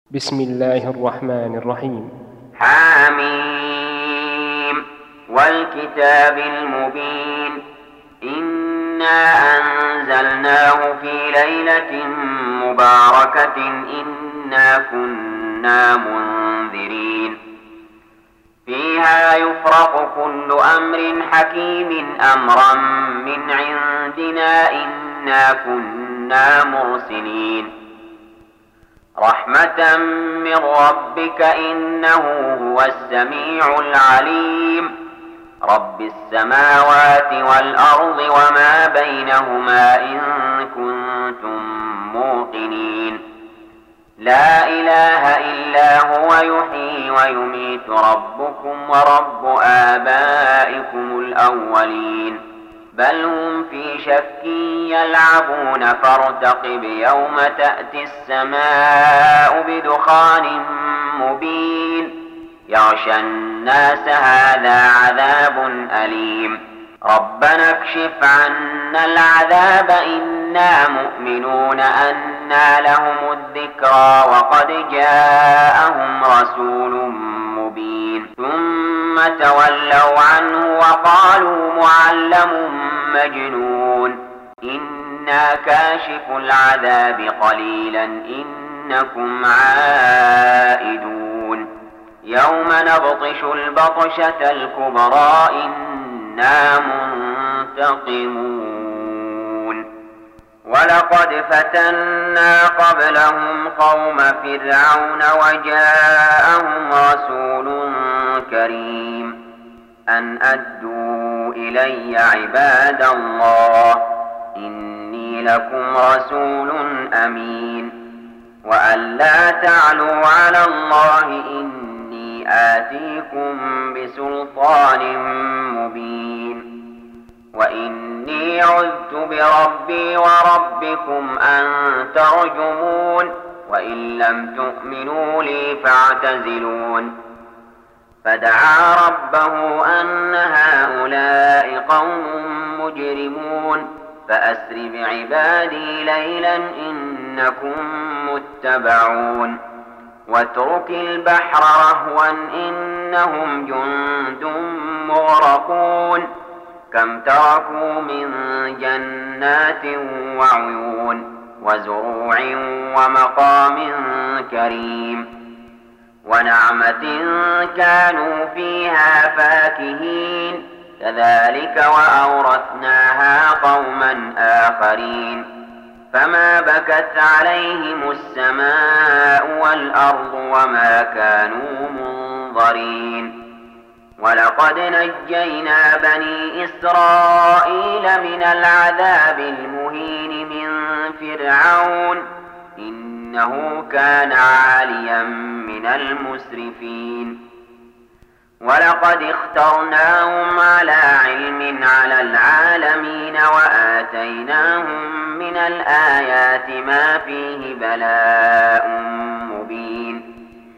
بسم الله الرحمن الرحيم. حاميم والكتاب المبين إنا أنزلناه في ليلة مباركة إنا كنا منذرين فيها يفرق كل أمر حكيم أمرا من عندنا إنا كنا مرسلين رحمة من ربك إنه هو السميع العليم رب السماوات والأرض وما بينهما إن كنتم موقنين لا إله إلا هو يحيي ويميت ربكم ورب آبائكم الأولين بل هم في شك يلعبون فارتقب يوم تأتي السماء بدخان مبين يغشى الناس هذا عذاب أليم ربنا اكشف عنا العذاب إنا مؤمنون أنى لهم الذكرى وقد جاءهم رسول مبين ثم تولوا عنه وقالوا معلم مجنون إنا كاشف العذاب قليلا إنكم عائدون يوم نبطش البطشة الكبرى إنا منتقمون ولقد فتنا قبلهم قوم فرعون وجاءهم رسول كريم أن أدوا إلي عباد الله إني لكم رسول أمين وأن لا تعلوا على الله إني آتيكم بسلطان مبين وإني عذت بربي وربكم أن ترجمون وإن لم تؤمنوا لي فاعتزلون فدعا ربه أن هؤلاء قوم مجرمون فأسر بعبادي ليلا إنكم متبعون واترك البحر رهوا إنهم جند مغرقون كم تركوا من جنات وعيون وزروع ومقام كريم ونعمة كانوا فيها فاكهين كذلك وأورثناها قوما آخرين فما بكت عليهم السماء والأرض وما كانوا منظرين ولقد نجينا بني إسرائيل من العذاب المهين من فرعون إنه كان عاليا من المسرفين ولقد اخترناهم على علم على العالمين وآتيناهم من الآيات ما فيه بلاء مبين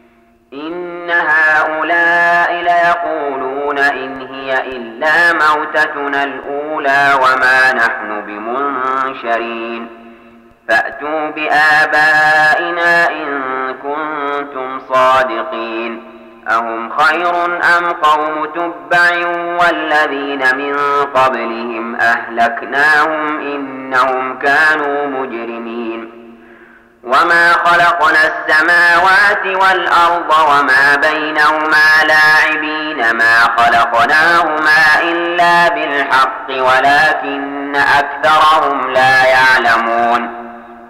إن هؤلاء ليقولون إن هي إلا موتتنا الأولى وما نحن بمنشرين فأتوا بآبائنا إن كنتم صادقين أهم خير أم قوم تبع والذين من قبلهم أهلكناهم إنهم كانوا مجرمين وما خلقنا السماوات والأرض وما بينهما لاعبين ما خلقناهما إلا بالحق ولكن أكثرهم لا يعلمون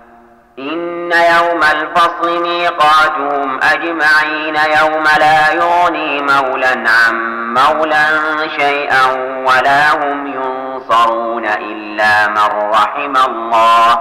إن يوم الفصل ميقاتهم أجمعين يوم لا يغني مولى عن مولى شيئا ولا هم ينصرون إلا من رحم الله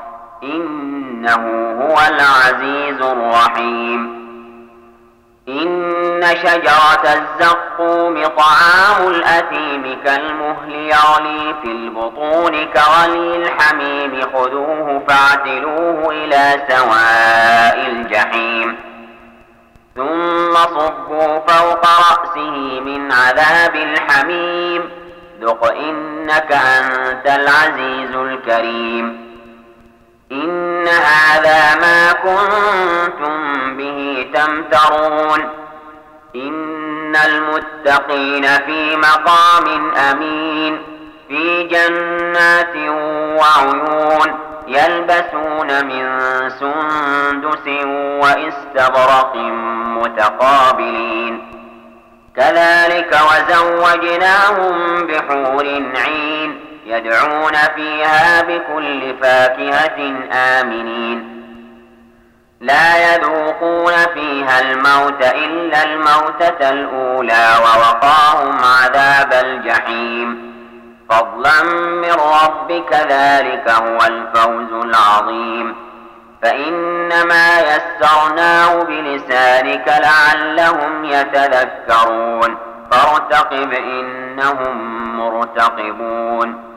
إنه هو العزيز الرحيم إن شجرة الزقوم طعام الأثيم كالمهل يغلي في البطون كغلي الحميم خذوه فاعتلوه إلى سواء الجحيم ثم صبوا فوق رأسه من عذاب الحميم ذق إنك أنت العزيز الكريم إن هذا ما كنتم به تمترون إن المتقين في مقام أمين في جنات وعيون يلبسون من سندس واستبرق متقابلين كذلك وزوجناهم بحور عين يدعون فيها بكل فاكهة آمنين لا يذوقون فيها الموت إلا الموتة الأولى ووقاهم عذاب الجحيم فضلا من ربك ذلك هو الفوز العظيم فإنما يسرناه بلسانك لعلهم يتذكرون فارتقب إنهم مرتقبون